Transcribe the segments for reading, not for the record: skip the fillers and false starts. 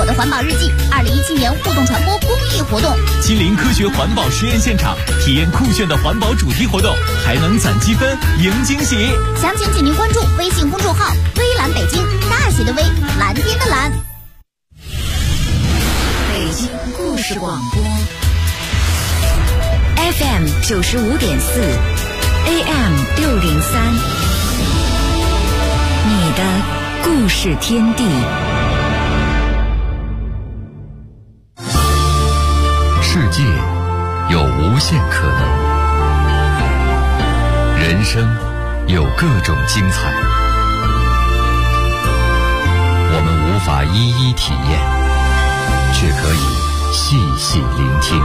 我的环保日记2017年互动传播公益活动， 亲临科学环保实验现场，体验酷炫的环保主题活动，还能攒积分赢惊喜。 详情请您关注微信公众号微蓝北京，大写的微，蓝天的蓝。 北京故事广播 FM 95.4 AM 603，你的故事天地。 世界有无限可能，人生有各种精彩，我们无法一一体验，却可以细细聆听，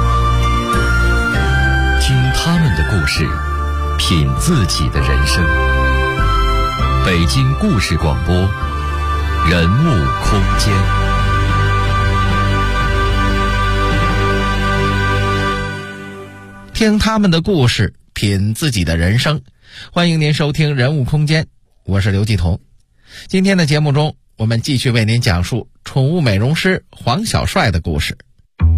听他们的故事，品自己的人生。北京故事广播，人物空间。 听他们的故事，品自己的人生。欢迎您收听人物空间，我是刘继彤。今天的节目中，我们继续为您讲述宠物美容师黄小帅的故事。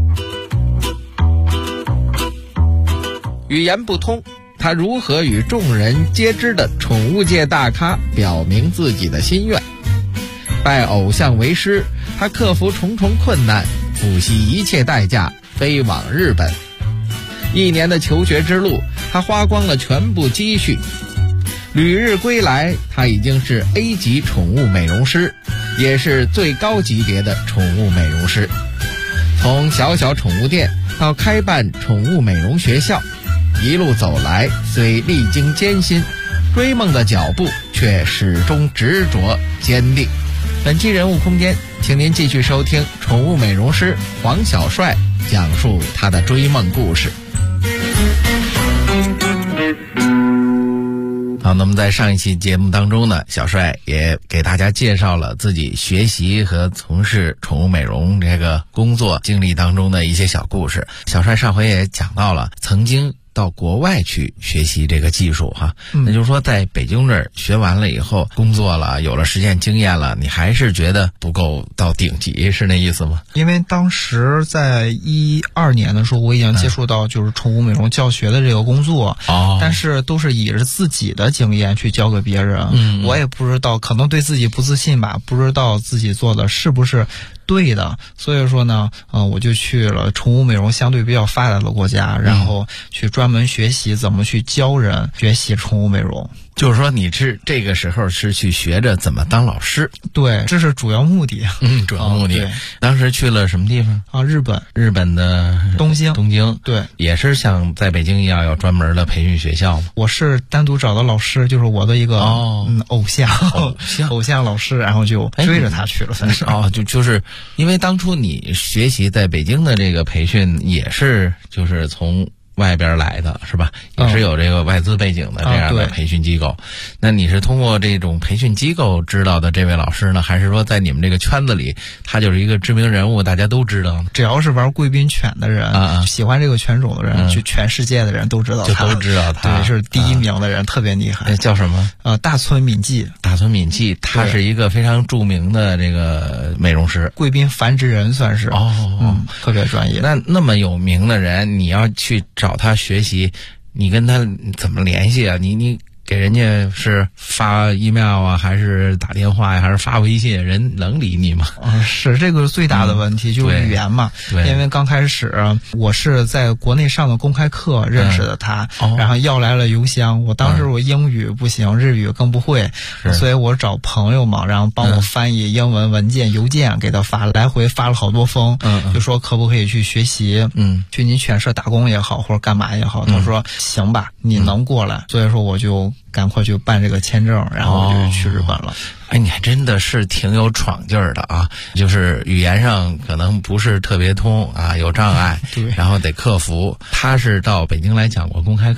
语言不通，他如何与众人皆知的宠物界大咖表明自己的心愿？拜偶像为师，他克服重重困难，不惜一切代价飞往日本。1年的求学之路，他花光了全部积蓄。旅日归来，他已经是 A 级宠物美容师，也是最高级别的宠物美容师。从小小宠物店到开办宠物美容学校，一路走来，虽历经艰辛，追梦的脚步却始终执着坚定。本期人物空间，请您继续收听宠物美容师黄小帅讲述他的追梦故事。好，那么在上一期节目当中呢，小帅也给大家介绍了自己学习和从事宠物美容这个工作经历当中的一些小故事。小帅上回也讲到了曾经到国外去学习这个技术哈，那就是说在北京这儿学完了以后，工作了，有了实践经验了，你还是觉得不够到顶级，是那意思吗？ 因为当时在12年的时候，我已经接触到就是宠物美容教学的这个工作，但是都是以着自己的经验去教给别人，我也不知道，可能对自己不自信吧，不知道自己做的是不是对的，所以说呢，我就去了宠物美容相对比较发达的国家，然后去专门学习怎么去教人学习宠物美容。 就是说你是这个时候是去学着怎么当老师？ 对，这是主要目的。 主要目的。当时去了什么地方啊？日本的东京。对， 也是像在北京一样有专门的培训学校吗？ 我是单独找的老师，就是我的一个偶像老师，然后就追着他去了，算是。 就是因为当初你学习在北京的这个培训也是就是从外边来的是吧？也是有这个外资背景的这样的培训机构。那你是通过这种培训机构知道的这位老师呢，还是说在你们这个圈子里他就是一个知名人物，大家都知道呢？ 只要是玩贵宾犬的人，喜欢这个犬种的人，就全世界的人都知道他， 就都知道他。 对，是第1名的人，特别厉害。 叫什么？ 大村敏纪。 大村敏纪，他是一个非常著名的这个美容师， 贵宾繁殖人算是。特别专业。 那么有名的人，你要去找他学习，你跟他怎么联系啊？你给人家是发 email 啊，还是打电话呀，还是发微信？人能理你吗？ 是这个最大的问题，就是语言嘛。对，因为刚开始我是在国内上的公开课认识的他，然后要来了邮箱。我当时我英语不行，日语更不会，所以我找朋友嘛，然后帮我翻译英文文件、邮件给他发，来回发了好多封，就说可不可以去学习，去您犬舍打工也好，或者干嘛也好。他说行吧，你能过来。所以说我就赶快去办这个签证，然后就去日本了。 你还真的是挺有闯劲儿的啊！就是语言上可能不是特别通啊，有障碍，对，然后得克服。他是到北京来讲过公开课，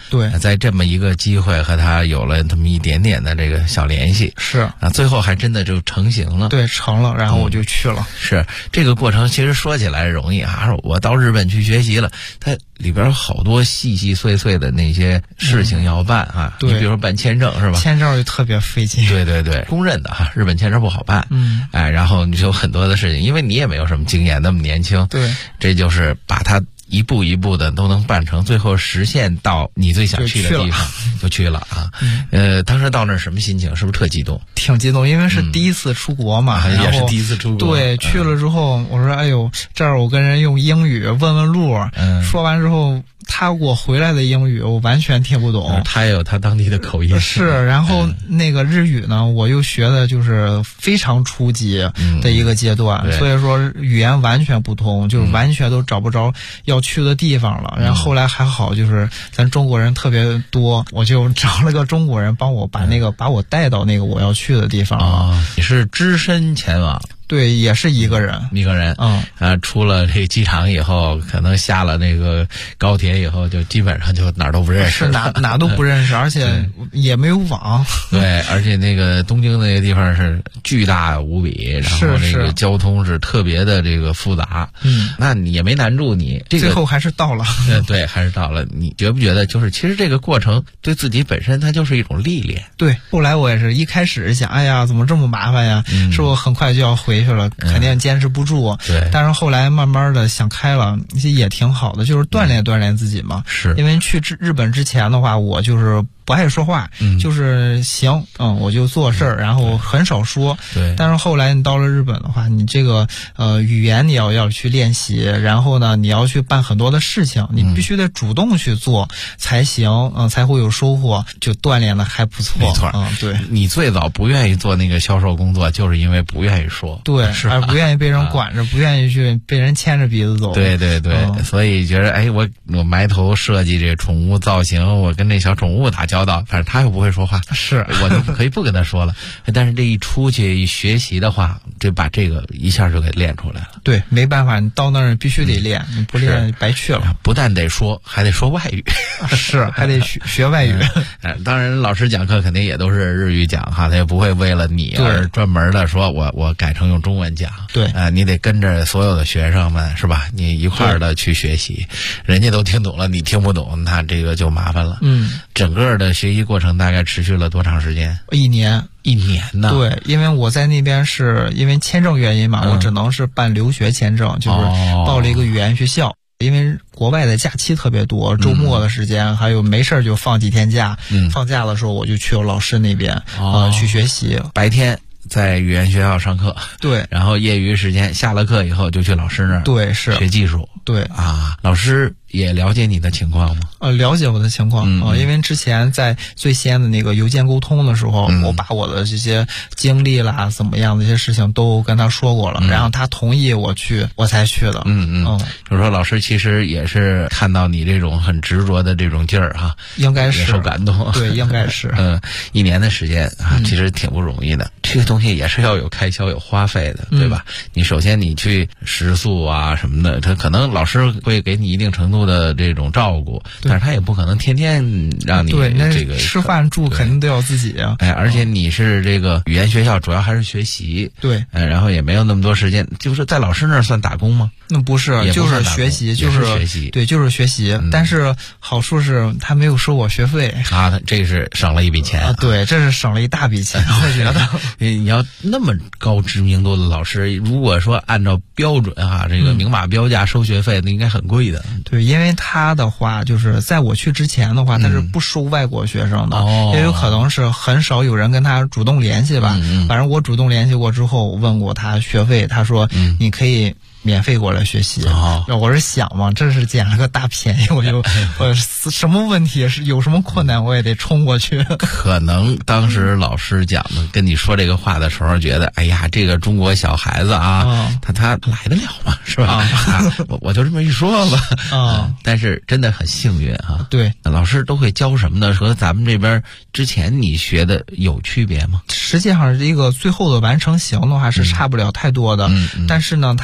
对， 在这么一个机会和他有了这么一点点的这个小联系， 是啊，最后还真的就成型了。 对，成了，然后我就去了。 是这个过程其实说起来容易啊，我到日本去学习了，它里边有好多细细碎碎的那些事情要办啊。 对， 你比如说办签证是吧？ 签证就特别费劲。 对对对，公认的哈，日本签证不好办。然后你就有很多的事情，因为你也没有什么经验，那么年轻。 对， 这就是把它一步一步的都能办成，最后实现到你最想去的地方就去了啊。当时到那儿什么心情？是不是特激动？ 挺激动，因为是第一次出国嘛， 也是第一次出国。 对，去了之后我说哎呦，这儿我跟人用英语问问路，说完之后他给我回来的英语我完全听不懂， 他也有他当地的口音。 是，然后那个日语呢，我又学的就是非常初级的一个阶段，所以说语言完全不通，就是完全都找不着要去的地方了。然后后来还好，就是咱中国人特别多，我就找了个中国人帮我把我带到那个我要去的地方了。 你是只身前往？ 对，也是一个人。 出了这机场以后，可能下了那个高铁以后，就基本上就哪儿都不认识， 是哪都不认识，而且也没有网。 对，而且那个东京那个地方是巨大无比，然后那个交通是特别的这个复杂。那你也没难住你， 最后还是到了。 对，还是到了。你觉不觉得就是其实这个过程对自己本身它就是一种历练？ 对，后来我也是一开始想，哎呀，怎么这么麻烦呀？是我很快就要回去了，肯定坚持不住。 对， 但是后来慢慢的想开了，也挺好的，就是锻炼锻炼自己嘛。 是， 因为去日本之前的话，我就是不爱说话，就是行，我就做事儿，然后很少说。 对。 但是后来你到了日本的话，你这个语言你要去练习，然后呢，你要去办很多的事情，你必须得主动去做才行，才会有收获，就锻炼的还不错。 没错， 对。 你最早不愿意做那个销售工作，就是因为不愿意说， 对，而不愿意被人管着，不愿意去被人牵着鼻子走。 对对对，所以觉得哎，我埋头设计这宠物造型，我跟这小宠物打交道，反正他又不会说话， 是我就可以不跟他说了。但是这一出去一学习的话，就把这个一下就给练出来了。 对，没办法，你到那儿必须得练，你不练白去了。 不但得说，还得说外语， 是还得学外语。 当然，老师讲课肯定也都是日语讲哈，他也不会为了你而专门的说我改成用中文讲。 对， 你得跟着所有的学生们是吧？你一块儿的去学习，人家都听懂了，你听不懂，那这个就麻烦了。整个的学习过程大概持续了多长时间 ？1年。 1年呢？ 对，因为我在那边是因为签证原因嘛，我只能是办留学签证，就是报了一个语言学校。因为国外的假期特别多，周末的时间还有没事就放几天假。放假的时候我就去我老师那边去学习， 白天在语言学校上课， 对， 然后业余时间下了课以后就去老师那儿， 对，是学技术， 对啊，老师也了解你的情况吗？ 了解我的情况因为之前在最先的那个邮件沟通的时候，我把我的这些经历啦，怎么样的一些事情都跟他说过了，然后他同意我去，我才去的。 就是说老师其实也是看到你这种很执着的这种劲儿哈， 应该是也受感动。 对，应该是 1年的时间啊，其实挺不容易的。这个东西也是要有开销有花费的，对吧？你首先你去食宿啊什么的，他可能老师会给你一定程度的这种照顾，但是他也不可能天天让你这个吃饭住肯定都要自己啊。 而且你是这个语言学校，主要还是学习， 对， 然后也没有那么多时间，就是在老师那儿算打工吗？ 那不是，就是学习，就是学习， 对，就是学习。但是好处是他没有收我学费啊，这是省了一笔钱啊。对，这是省了一大笔钱，我觉得。 你要那么高知名度的老师，如果说按照标准这个明码标价收学费，那应该很贵的。 对，因为他的话就是在我去之前的话，他是不收外国学生的，也有可能是很少有人跟他主动联系吧。反正我主动联系过之后，问过他学费，他说你可以免费过来学习。我是想嘛，这是捡了个大便宜，我什么问题是有什么困难我也得冲过去。 可能当时老师讲的跟你说这个话的时候，觉得哎呀，这个中国小孩子他来得了吗？是吧？我就这么一说吧。但是真的很幸运啊。 对， 老师都会教什么呢？和咱们这边之前你学的有区别吗？ 实际上这个最后的完成型的话是差不了太多的，但是呢，他们教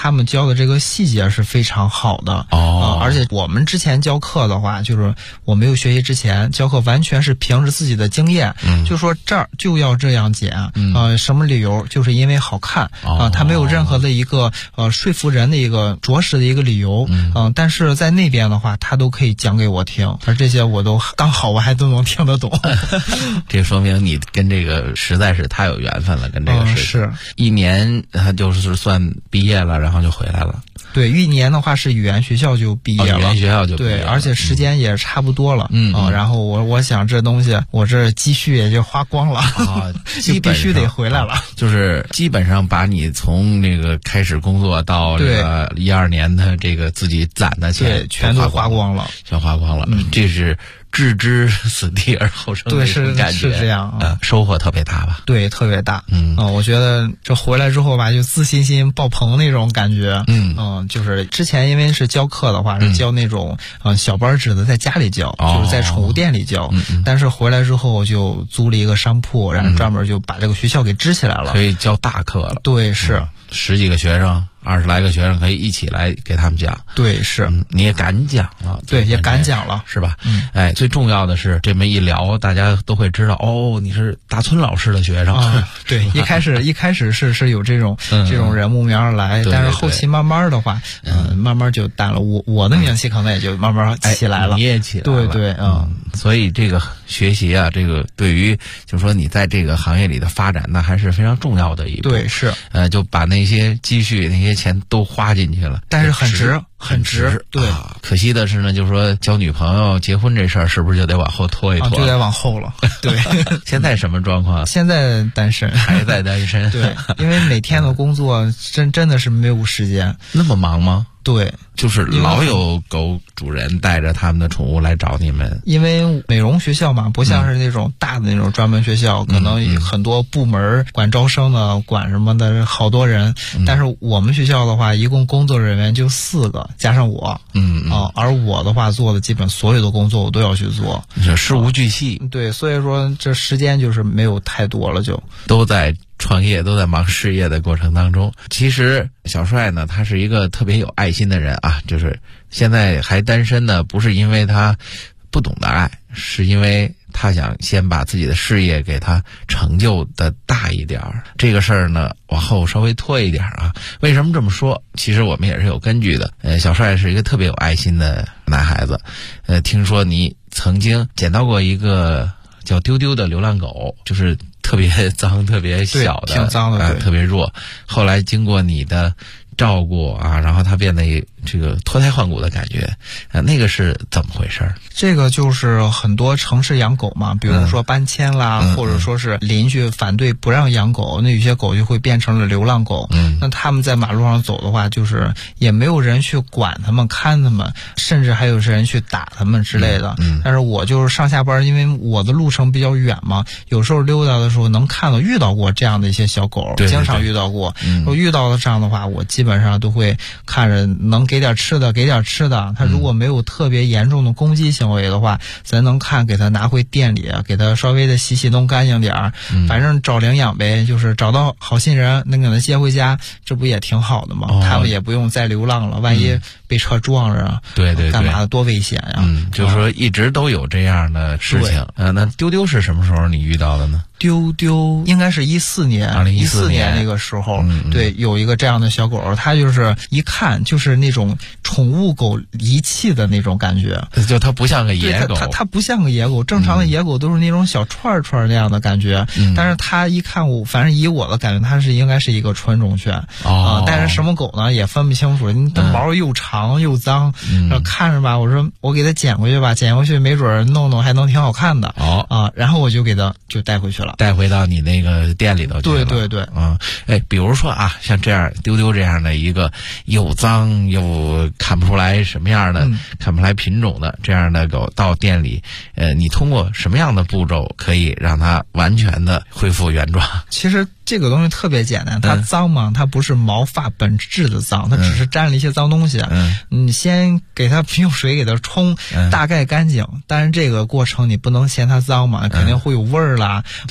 的这个细节是非常好的而且我们之前教课的话，就是我没有学习之前教课完全是凭着自己的经验，就说这儿就要这样剪什么理由，就是因为好看它没有任何的一个说服人的一个着实的一个理由但是在那边的话他都可以讲给我听，而这些我都刚好我还都能听得懂这说明你跟这个实在是太有缘分了，跟这个是一年他就是算毕业了，然后就回来了。 对，1年的话是语言学校就毕业了， 语言学校就毕业了， 对，而且时间也差不多了，然后我想这东西我这积蓄也就花光了就必须得回来了， 就是基本上把你从那个开始工作到这个12年的这个自己攒的钱全都花光了， 全花光了，这是置之死地而后生的种感觉， 是这样收获特别大吧？ 对，特别大。我觉得这回来之后吧，就自信心爆棚那种感觉。就是之前因为是教课的话，是教那种小班制的，在家里教，就是在宠物店里教。但是回来之后就租了一个商铺，然后专门就把这个学校给支起来了， 可以教大课了。 对，是 10几个学生。20来个学生可以一起来给他们讲， 对，是你也敢讲了， 对，也敢讲了， 是吧？最重要的是这么一聊，大家都会知道你是大村老师的学生对，一开始是有这种人慕名而来，但是后期慢慢的话，慢慢就淡了，我的名气可能也就慢慢起来了， 你也起来了， 对， 所以这个学习啊，这个对于就是说你在这个行业里的发展，那还是非常重要的一步。 对，是就把那些积蓄那些钱都花进去了， 但是很值。对， 可惜的是呢，就是说交女朋友、结婚这事儿是不是就得往后拖一拖？ 就得往后了。对， 现在什么状况？ 现在单身， 还在单身。 对，因为每天的工作真的是没有时间。 那么忙吗？ 对， 就是老有狗主人带着他们的宠物来找你们。 因为美容学校嘛，不像是那种大的那种专门学校，可能很多部门管招生的、管什么的，好多人。但是我们学校的话，一共工作人员就4个，加上我。而我的话做的基本所有的工作我都要去做， 事无巨细。 对，所以说这时间就是没有太多了，就都在创业，都在忙事业的过程当中。其实小帅呢，他是一个特别有爱心的人啊，就是现在还单身呢，不是因为他不懂得爱，是因为他想先把自己的事业给他成就的大一点儿，这个事儿呢往后稍微拖一点啊。为什么这么说？其实我们也是有根据的。小帅是一个特别有爱心的男孩子。听说你曾经捡到过一个叫丢丢的流浪狗，就是特别脏、特别小的， 挺脏的， 特别弱。后来经过你的照顾啊，然后它变得这个脱胎换骨的感觉，那个是怎么回事？ 这个就是很多城市养狗嘛，比如说搬迁啦，或者说是邻居反对不让养狗，那有些狗就会变成了流浪狗。那他们在马路上走的话，就是也没有人去管他们、看他们，甚至还有人去打他们之类的。但是我就是上下班，因为我的路程比较远嘛，有时候溜达的时候能看到、遇到过这样的一些小狗，经常遇到过。我遇到了这样的话，我基本上都会看着能给点吃的，给点吃的。他如果没有特别严重的攻击行为的话，咱能看给他拿回店里，给他稍微的洗弄干净点儿，反正找领养呗，就是找到好心人能给他接回家，这不也挺好的吗？他们也不用再流浪了，万一被车撞着， 对， 干嘛的多危险呀！ 就是说一直都有这样的事情。那丢丢是什么时候你遇到的呢？ 丢丢应该是2014年那个时候，对，有一个这样的小狗，它就是一看就是那种宠物狗遗弃的那种感觉， 就它不像个野狗， 它不像个野狗，正常的野狗都是那种小串那样的感觉，但是它一看反正以我的感觉，它应该是一个纯种犬但是什么狗呢也分不清楚，它毛又长又脏，看着吧，我说我给它捡回去吧，捡回去没准弄还能挺好看的然后我就给它就带回去了。 带回到你那个店里头去了。 对， 比如说啊，像这样丢丢这样的一个又脏又看不出来什么样的、看不出来品种的这样的狗到店里，你通过什么样的步骤可以让它完全的恢复原状？ 其实这个东西特别简单，它脏嘛，它不是毛发本质的脏，它只是沾了一些脏东西。你先给它用水给它冲，大概干净。但是这个过程你不能嫌它脏嘛，肯定会有味儿啦，会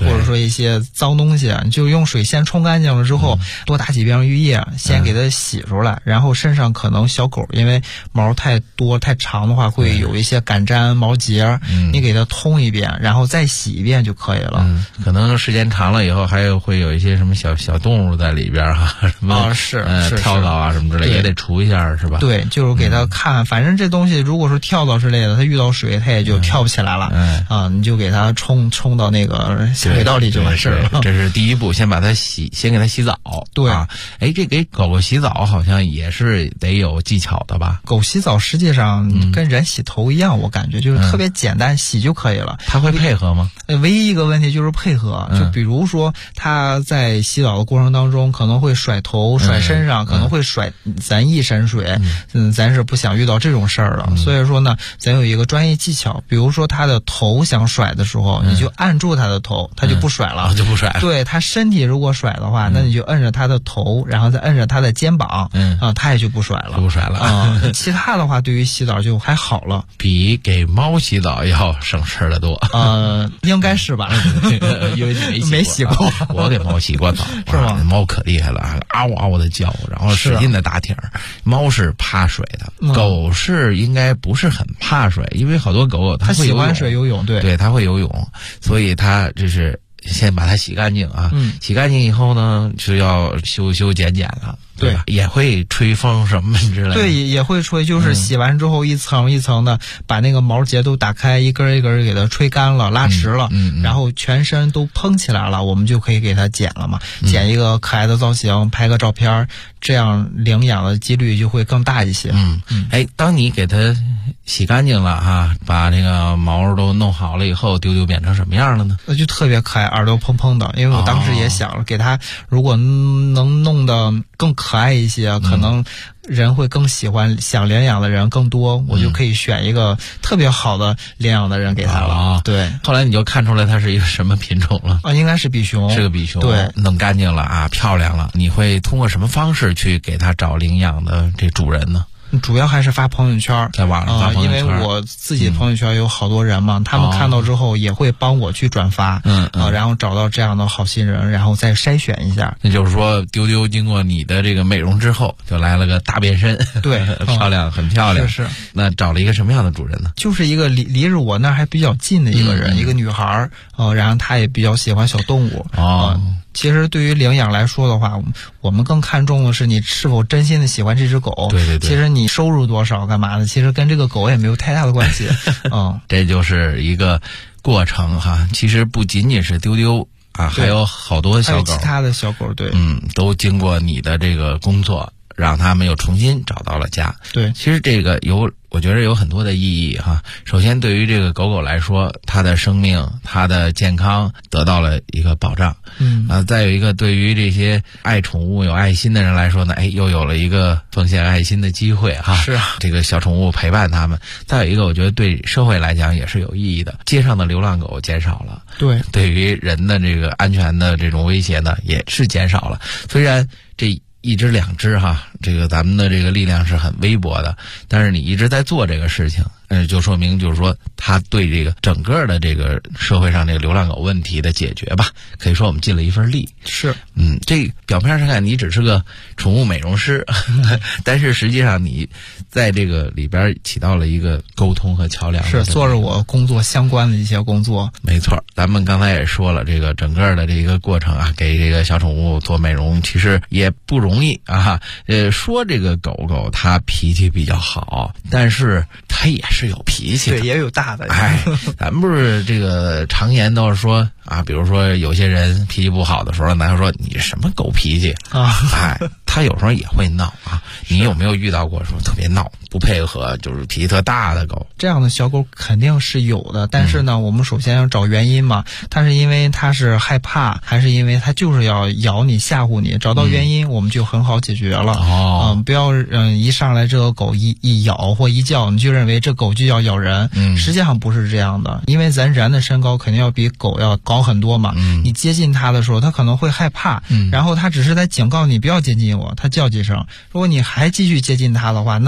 者说一些脏东西，你就用水先冲干净了之后，多打几遍浴液，先给它洗出来，然后身上可能小狗因为毛太多太长的话，会有一些感粘毛结，你给它通一遍，然后再洗一遍就可以了。 可能时间长了以后，还会有一些什么小动物在里边什么是跳蚤啊什么之类，也得除一下，是吧？ 对，就是给它看，反正这东西如果说跳蚤之类的，它遇到水它也就跳不起来了。你就给它冲到那个下水道里就完事了。 这是第一步，先把它先给它洗澡。 对这给狗狗洗澡好像也是得有技巧的吧？ 狗洗澡实际上跟人洗头一样，我感觉就是特别简单，洗就可以了。 它会配合吗？ 唯一一个问题就是配合，就比如说它在洗澡的过程当中可能会甩头、甩身上，可能会甩咱一身水，咱是不想遇到这种事儿了。所以说呢，咱有一个专业技巧，比如说它的头想甩的时候，你就按住它的头，它就不甩了， 就不甩了。 对，它身体如果甩的话，那你就摁着它的头，然后再摁着它的肩膀，它也就不甩了， 不甩了。 其他的话，对于洗澡就还好了， 比给猫洗澡要省事的多。 应该是吧？ 因为你没洗过， 我给猫洗过澡， 是吗？ 猫可厉害了，嗷嗷的叫，然后使劲的打挺。猫是怕水的，狗是应该不是很怕水，因为好多狗它会喜欢水游泳，对， 它会游泳，所以它就是先把它洗干净啊。洗干净以后呢，就要修剪了。对吧？也会吹风什么之类的。 对，也会吹，就是洗完之后一层一层的把那个毛结都打开，一根一根给它吹干了，拉直了，然后全身都蓬起来了，我们就可以给它剪了嘛。剪一个可爱的造型，拍个照片，这样领养的几率就会更大一些。 当你给它洗干净了哈，把那个毛都弄好了以后，丢变成什么样了呢？ 那就特别可爱，耳朵蓬蓬的。因为我当时也想了，给它如果能弄得更可爱一些，可能人会更喜欢，想领养的人更多，我就可以选一个特别好的领养的人给他了。对， 后来你就看出来它是一个什么品种了？ 应该是比熊， 是个比熊。 对， 弄干净了啊，漂亮了。你会通过什么方式去给它找领养的这主人呢？ 主要还是发朋友圈， 在网上发朋友圈， 因为我自己朋友圈有好多人嘛，他们看到之后也会帮我去转发，然后找到这样的好心人，然后再筛选一下。 那就是说，丢经过你的这个美容之后，就来了个大变身， 对， 漂亮，很漂亮。 是。 那找了一个什么样的主人呢？ 就是一个离着我那还比较近的一个人，一个女孩，然后她也比较喜欢小动物。其实对于领养来说的话，我们更看重的是你是否真心的喜欢这只狗。 对。 其实你收入多少干嘛的，其实跟这个狗也没有太大的关系。 这就是一个过程哈。其实不仅仅是丢啊，还有好多小狗， 还有其他的小狗，对， 都经过你的这个工作，让他们又重新找到了家。 对， 其实这个我觉得有很多的意义哈。首先，对于这个狗狗来说，它的生命、它的健康得到了一个保障。再有一个，对于这些爱宠物、有爱心的人来说呢，又有了一个奉献爱心的机会哈。 是啊， 这个小宠物陪伴他们。再有一个，我觉得对社会来讲也是有意义的。街上的流浪狗减少了， 对， 对于人的这个安全的这种威胁呢，也是减少了。虽然这一只两只哈，这个咱们的这个力量是很微薄的，但是你一直在做这个事情，就说明就是说他对这个整个的这个社会上这个流浪狗问题的解决吧，可以说我们尽了一份力。 是， 这表面上看你只是个宠物美容师，但是实际上你在这个里边起到了一个沟通和桥梁， 是做着我工作相关的一些工作。 没错，咱们刚才也说了，这个整个的这个过程啊，给这个小宠物做美容其实也不容易啊。说这个狗狗它脾气比较好，但是它也是有脾气的， 对，也有大的。 咱们不是这个常言都是说啊，比如说有些人脾气不好的时候，咱就说你什么狗脾气啊？他有时候也会闹啊。你有没有遇到过说特别闹、不配合，就是脾气特大的狗？ 这样的小狗肯定是有的，但是呢，我们首先要找原因嘛。它是因为它是害怕，还是因为它就是要咬你、吓唬你？找到原因，我们就很好解决了。不要一上来这个狗一咬或一叫，你就认为这狗就要咬人。实际上不是这样的，因为咱人的身高肯定要比狗要高很多嘛。你接近它的时候，它可能会害怕，然后它只是在警告你不要接近我，它叫几声。如果你还继续接近它的话，那害怕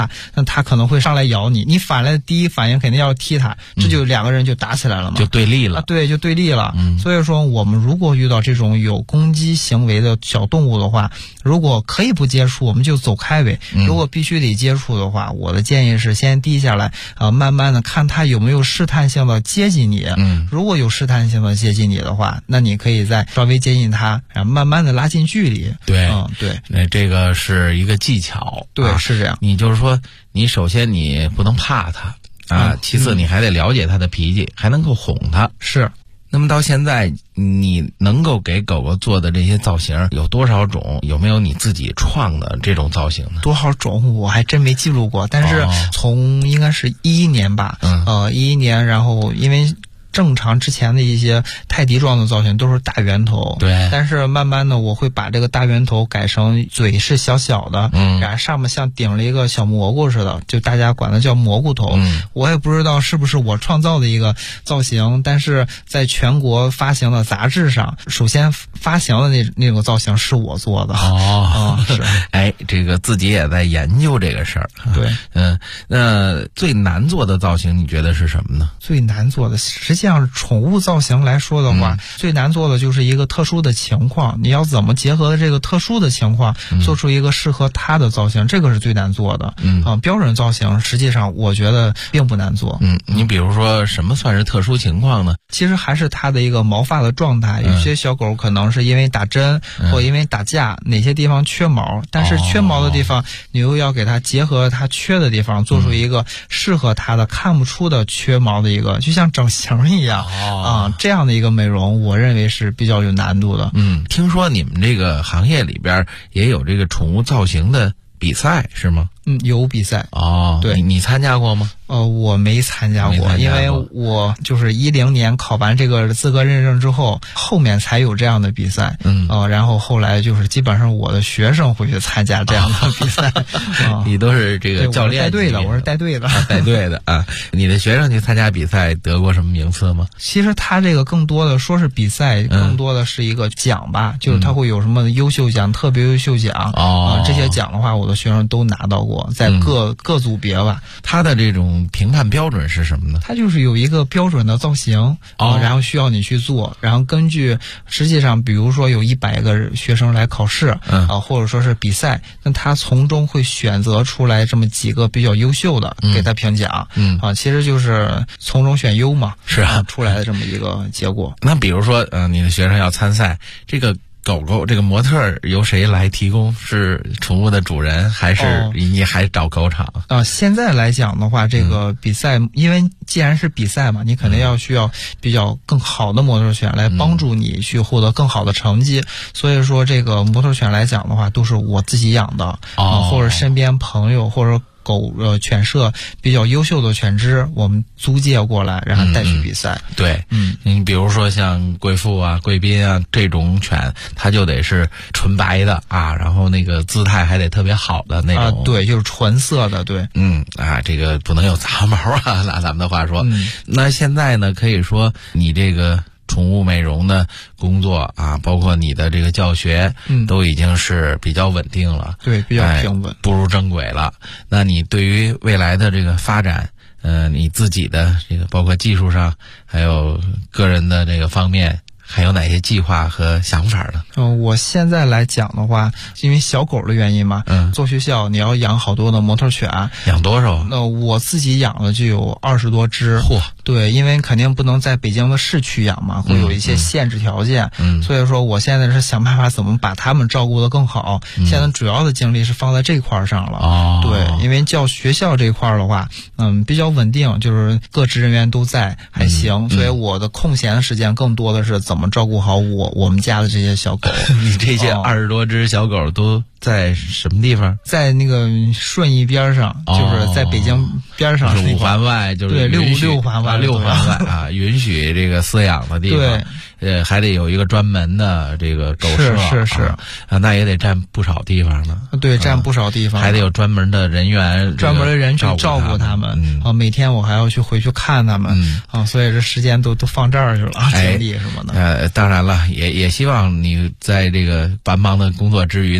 话，那它可能会上来咬你，你反来的第一反应肯定要踢它，这就两个人就打起来了嘛， 就对立了。 对，就对立了。所以说我们如果遇到这种有攻击行为的小动物的话，如果可以不接触，我们就走开呗。如果必须得接触的话，我的建议是先低下来，慢慢的看它有没有试探性的接近你。如果有试探性的接近你的话，那你可以再稍微接近它，然后慢慢的拉近距离。 对， 对， 那这个是一个技巧。 对，是这样。 你就是说，你首先你不能怕它啊，其次你还得了解它的脾气，还能够哄它。 是。 那么到现在，你能够给狗狗做的这些造型有多少种？有没有你自己创的这种造型呢？ 多少种我还真没记录过，但是从应该是2011年吧，2011年，然后因为正常之前的一些泰迪状的造型都是大圆头， 对， 但是慢慢的我会把这个大圆头改成嘴是小小的，然后上面像顶了一个小蘑菇似的，就大家管它叫蘑菇头。我也不知道是不是我创造的一个造型，但是在全国发行的杂志上，首先发行的那个造型是我做的。是， 哎，这个自己也在研究这个事儿。 对， 那最难做的造型你觉得是什么呢？ 最难做的实际上宠物造型来说的话，最难做的就是一个特殊的情况，你要怎么结合这个特殊的情况，做出一个适合它的造型，这个是最难做的。标准造型实际上我觉得并不难做。 你比如说什么算是特殊情况呢？ 其实还是它的一个毛发的状态，有些小狗可能是因为打针或因为打架，哪些地方缺毛，但是缺毛的地方你又要给它结合它缺的地方，做出一个适合它的看不出的缺毛的一个，就像整形一样这样的一个美容，我认为是比较有难度的。 听说你们这个行业里边也有这个宠物造型的比赛是吗？ 有比赛。 对，你参加过吗？ 我没参加过，因为我就是2010年考完这个资格认证之后，后面才有这样的比赛。然后后来就是基本上我的学生会去参加这样的比赛。 你都是这个教练？ 带队的，我是带队的。 带队的啊！你的学生去参加比赛得过什么名次吗？ 其实他这个更多的说是比赛，更多的是一个奖吧，就是他会有什么优秀奖、特别优秀奖这些奖的话，我的学生都拿到过，在各组别吧。 他的这种评判标准是什么呢？ 它就是有一个标准的造型然后需要你去做，然后根据实际上比如说有100个学生来考试或者说是比赛，那他从中会选择出来这么几个比较优秀的给他评奖其实就是从中选优嘛， 是出来的这么一个结果。 那比如说你的学生要参赛，这个狗狗这个模特由谁来提供？是宠物的主人还是你还找狗场？ 现在来讲的话，这个比赛因为既然是比赛嘛，你肯定要需要比较更好的模特犬来帮助你去获得更好的成绩，所以说这个模特犬来讲的话都是我自己养的或者身边朋友或者犬舍比较优秀的犬只，我们租借过来，然后带去比赛。 对，你比如说像贵妇啊、贵宾啊这种犬，它就得是纯白的然后那个姿态还得特别好的那种。 对，就是纯色的，对。 这个不能有杂毛拿咱们的话说。那现在呢，可以说你这个宠物美容的工作包括你的这个教学都已经是比较稳定了。 对，比较平稳， 步入正轨了。那你对于未来的这个发展你自己的这个包括技术上还有个人的这个方面还有哪些计划和想法呢？ 我现在来讲的话，因为小狗的原因嘛，做学校你要养好多的模特犬。 养多少？ 那我自己养的就有20多只。 嚯！ 对，因为肯定不能在北京的市区养嘛，会有一些限制条件。所以说我现在是想办法怎么把它们照顾得更好。现在主要的精力是放在这块上了。对，因为教学校这块的话，比较稳定，就是各职人员都在，还行。所以我的空闲的时间更多的是怎么照顾好我们家的这些小狗。 你这些20多只小狗都在什么地方？ 在那个顺义边上，就是在北京边上 ，5环外，就是对6环外 ，6环外允许这个饲养的地方。对，还得有一个专门的这个狗舍。 是那也得占不少地方呢。 对，占不少地方， 还得有专门的人员， 专门的人去照顾他们。每天我还要回去看他们。所以这时间都放这儿去了，精力什么的。 当然了，也希望你在这个繁忙的工作之余，能够抽出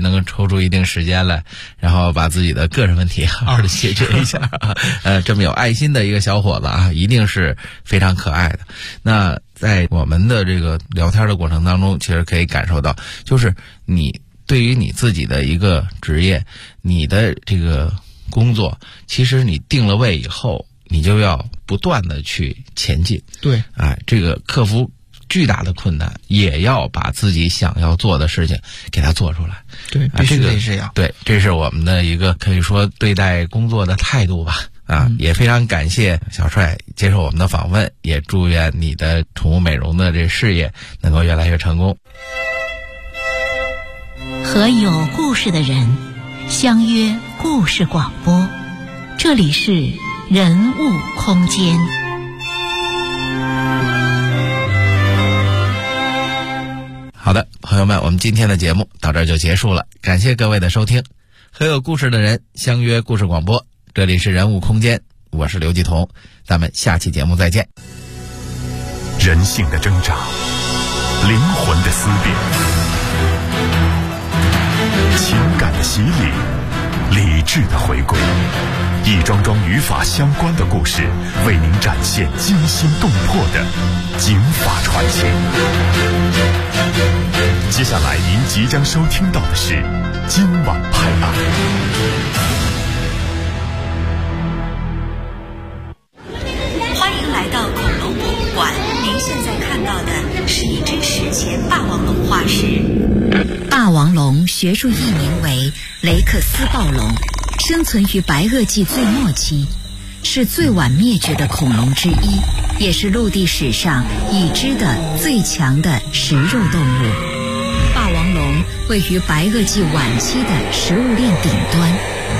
出一定时间来，然后把自己的个人问题好好的解决一下。这么有爱心的一个小伙子啊，一定是非常可爱的。那在我们的这个聊天的过程当中，其实可以感受到，就是你对于你自己的一个职业，你的这个工作，其实你定了位以后，你就要不断的去前进。 对， 这个克服巨大的困难，也要把自己想要做的事情给它做出来。 对，必须得这样。 对，这是我们的一个可以说对待工作的态度吧。也非常感谢小帅接受我们的访问，也祝愿你的宠物美容的这事业能够越来越成功。 和有故事的人相约故事广播，这里是人物空间。 好的，朋友们，我们今天的节目到这儿就结束了，感谢各位的收听。和有故事的人相约故事广播，这里是人物空间，我是刘继彤，咱们下期节目再见。 人性的挣扎，灵魂的思辨，情感的洗礼，理智的回归，一桩桩与法相关的故事，为您展现惊心动魄的警法传奇。接下来您即将收听到的是今晚拍案。 欢迎来到恐龙博物馆，您现在看到的是一只史前霸王龙化石。霸王龙学术译名为雷克斯暴龙，生存于白垩纪最末期，是最晚灭绝的恐龙之一，也是陆地史上已知的最强的食肉动物。霸王龙位于白垩纪晚期的食物链顶端。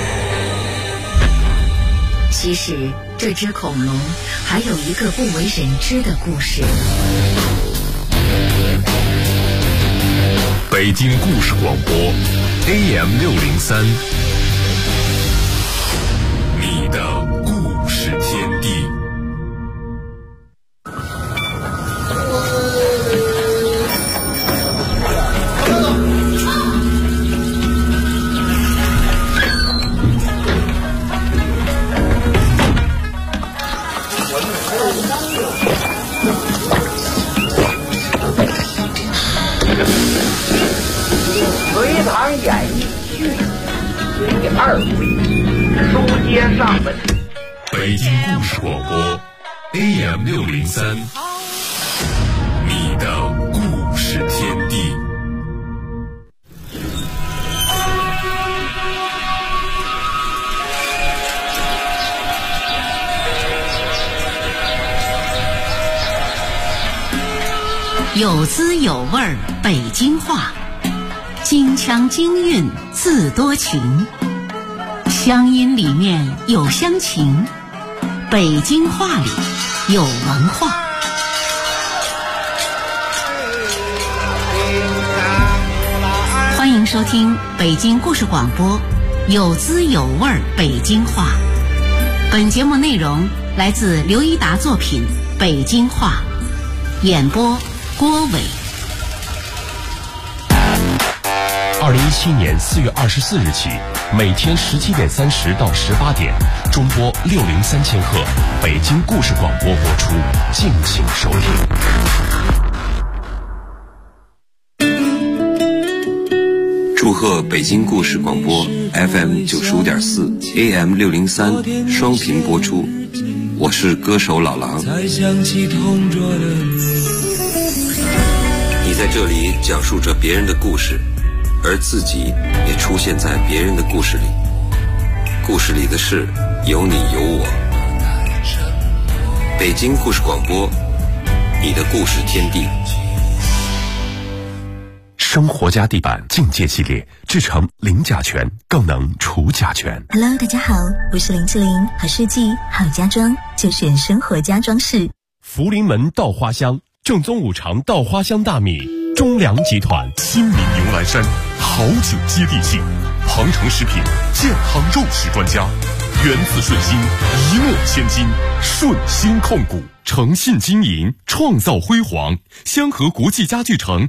其实这只恐龙还有一个不为人知的故事。 北京故事广播 AM603， 你的故事天地。 隋唐演义续第2回，书接上文。 北京故事广播 AM603， 你的故事天地。 有滋有味儿北京话，京腔京韵自多情，乡音里面有乡情，北京话里有文化。欢迎收听北京故事广播，有滋有味儿北京话。本节目内容来自刘一达作品《北京话》，演播郭伟。 2017年4月24日起，每天17点30到18点，中波603千赫，北京故事广播播出，敬请收听。 祝贺北京故事广播 FM95.4 AM603 双频播出，我是歌手老狼。你在这里讲述着别人的故事，而自己也出现在别人的故事里，故事里的事有你有我。北京故事广播，你的故事天地。 生活家地板境界系列，制成零甲醛，更能除甲醛。 Hello， 大家好，我是林志玲，好设计好家装就选生活家装饰。 福临门稻花香，正宗五常稻花香大米，中粮集团。新民牛栏山，好酒接地气。庞城食品健康肉食专家，源自顺心，一诺千金，顺心控股，诚信经营，创造辉煌。香河国际家具城